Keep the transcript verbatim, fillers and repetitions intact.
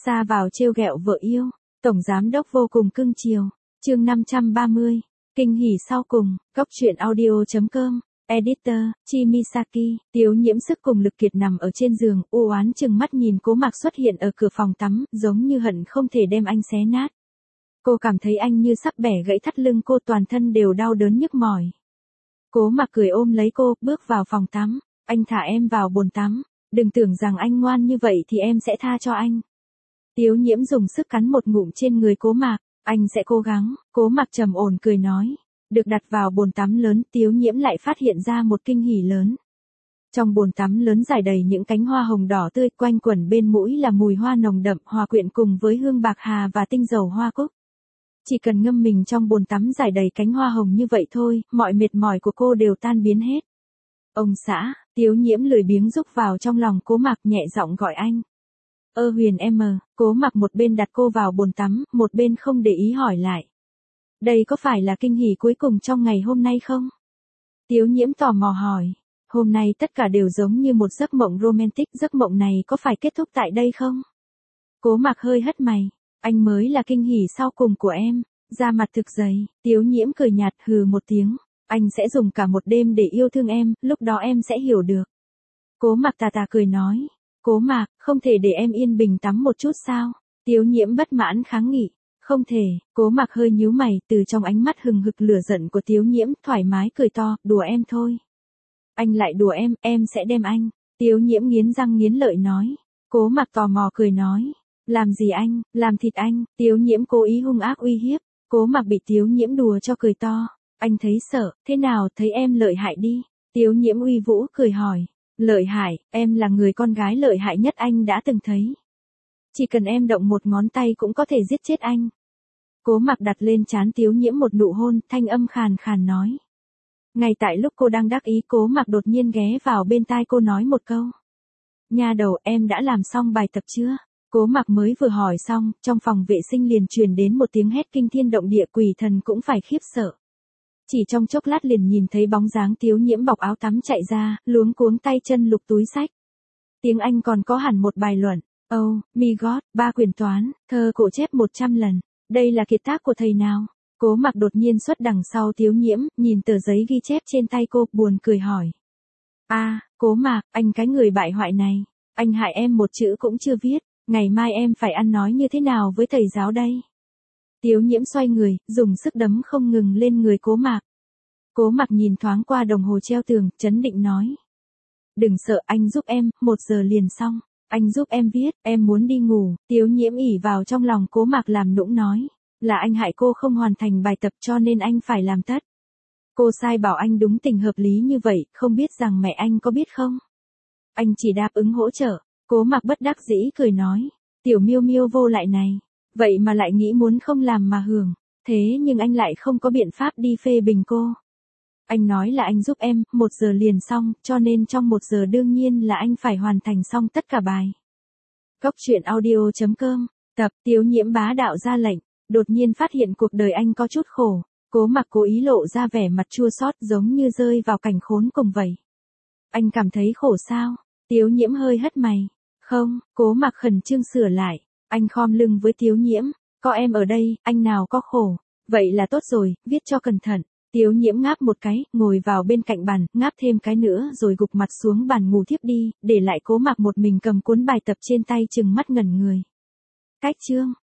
Ra vào trêu ghẹo vợ yêu, tổng giám đốc vô cùng cưng chiều. Chương năm trăm ba mươi, kinh hỉ sau cùng, góc truyện audio chấm com, editor, Chimisaki, Tiếu Nhiễm sức cùng lực kiệt nằm ở trên giường, u oán chừng mắt nhìn Cố Mạc xuất hiện ở cửa phòng tắm, giống như hận không thể đem anh xé nát. Cô cảm thấy anh như sắp bẻ gãy thắt lưng cô, toàn thân đều đau đớn nhức mỏi. Cố Mạc cười ôm lấy cô, bước vào phòng tắm. Anh thả em vào bồn tắm, đừng tưởng rằng anh ngoan như vậy thì em sẽ tha cho anh. Tiếu Nhiễm dùng sức cắn một ngụm trên người Cố Mạc, anh sẽ cố gắng. Cố Mạc trầm ổn cười nói. Được đặt vào bồn tắm lớn, Tiếu Nhiễm lại phát hiện ra một kinh hỉ lớn. Trong bồn tắm lớn rải đầy những cánh hoa hồng đỏ tươi, quanh quẩn bên mũi là mùi hoa nồng đậm hòa quyện cùng với hương bạc hà và tinh dầu hoa cúc. Chỉ cần ngâm mình trong bồn tắm rải đầy cánh hoa hồng như vậy thôi, mọi mệt mỏi của cô đều tan biến hết. Ông xã, Tiếu Nhiễm lười biếng rúc vào trong lòng Cố Mạc, nhẹ giọng gọi anh. Ơ Huyền em, Cố Mạc một bên đặt cô vào bồn tắm, một bên không để ý hỏi lại. Đây có phải là kinh hỉ cuối cùng trong ngày hôm nay không? Tiếu Nhiễm tò mò hỏi. Hôm nay tất cả đều giống như một giấc mộng romantic, giấc mộng này có phải kết thúc tại đây không? Cố Mạc hơi hất mày. Anh mới là kinh hỉ sau cùng của em. Da mặt thực dày, Tiếu Nhiễm cười nhạt hừ một tiếng. Anh sẽ dùng cả một đêm để yêu thương em, lúc đó em sẽ hiểu được. Cố Mạc tà tà cười nói. Cố Mạc, không thể để em yên bình tắm một chút sao? Tiếu Nhiễm bất mãn kháng nghị. Không thể. Cố Mạc hơi nhíu mày, từ trong ánh mắt hừng hực lửa giận của Tiếu Nhiễm, thoải mái cười to, đùa em thôi. Anh lại đùa em, em sẽ đem anh. Tiếu Nhiễm nghiến răng nghiến lợi nói. Cố Mạc tò mò cười nói. Làm gì anh, làm thịt anh. Tiếu Nhiễm cố ý hung ác uy hiếp. Cố Mạc bị Tiếu Nhiễm đùa cho cười to. Anh thấy sợ, thế nào, thấy em lợi hại đi. Tiếu Nhiễm uy vũ cười hỏi. Lợi hại, em là người con gái lợi hại nhất anh đã từng thấy. Chỉ cần em động một ngón tay cũng có thể giết chết anh. Cố Mạc đặt lên trán Tiếu Nhiễm một nụ hôn, thanh âm khàn khàn nói. Ngay tại lúc cô đang đắc ý, Cố Mạc đột nhiên ghé vào bên tai cô nói một câu. Nha đầu, em đã làm xong bài tập chưa? Cố Mạc mới vừa hỏi xong, trong phòng vệ sinh liền truyền đến một tiếng hét kinh thiên động địa, quỷ thần cũng phải khiếp sợ. Chỉ trong chốc lát liền nhìn thấy bóng dáng Tiếu Nhiễm bọc áo tắm chạy ra, luống cuống tay chân lục túi sách. Tiếng Anh còn có hẳn một bài luận. Oh, my God, ba quyển toán, thơ cổ chép một trăm lần. Đây là kiệt tác của thầy nào? Cố Mạc đột nhiên xuất đằng sau Tiếu Nhiễm, nhìn tờ giấy ghi chép trên tay cô, buồn cười hỏi. A, à, Cố Mạc, anh cái người bại hoại này. Anh hại em một chữ cũng chưa viết. Ngày mai em phải ăn nói như thế nào với thầy giáo đây? Tiếu Nhiễm xoay người, dùng sức đấm không ngừng lên người Cố Mạc. Cố Mạc nhìn thoáng qua đồng hồ treo tường, trấn định nói. Đừng sợ, anh giúp em, một giờ liền xong. Anh giúp em viết, em muốn đi ngủ. Tiếu Nhiễm ỉ vào trong lòng Cố Mạc làm nũng nói. Là anh hại cô không hoàn thành bài tập cho nên anh phải làm tất. Cô sai bảo anh đúng tình hợp lý như vậy, không biết rằng mẹ anh có biết không? Anh chỉ đáp ứng hỗ trợ. Cố Mạc bất đắc dĩ cười nói. Tiểu miêu miêu vô lại này. Vậy mà lại nghĩ muốn không làm mà hưởng. Thế nhưng anh lại không có biện pháp đi phê bình cô. Anh nói là anh giúp em, một giờ liền xong, cho nên trong một giờ đương nhiên là anh phải hoàn thành xong tất cả bài. Góc truyện audio chấm com, tập Tiếu Nhiễm bá đạo ra lệnh, đột nhiên phát hiện cuộc đời anh có chút khổ. Cố Mạc cố ý lộ ra vẻ mặt chua xót, giống như rơi vào cảnh khốn cùng vậy. Anh cảm thấy khổ sao? Tiếu Nhiễm hơi hất mày. Không, Cố Mạc khẩn trương sửa lại. Anh khom lưng với Tiếu Nhiễm. Có em ở đây, anh nào có khổ. Vậy là tốt rồi, viết cho cẩn thận. Tiếu Nhiễm ngáp một cái, ngồi vào bên cạnh bàn, ngáp thêm cái nữa rồi gục mặt xuống bàn ngủ thiếp đi, để lại Cố Mạc một mình cầm cuốn bài tập trên tay chừng mắt ngẩn người. Cách chương.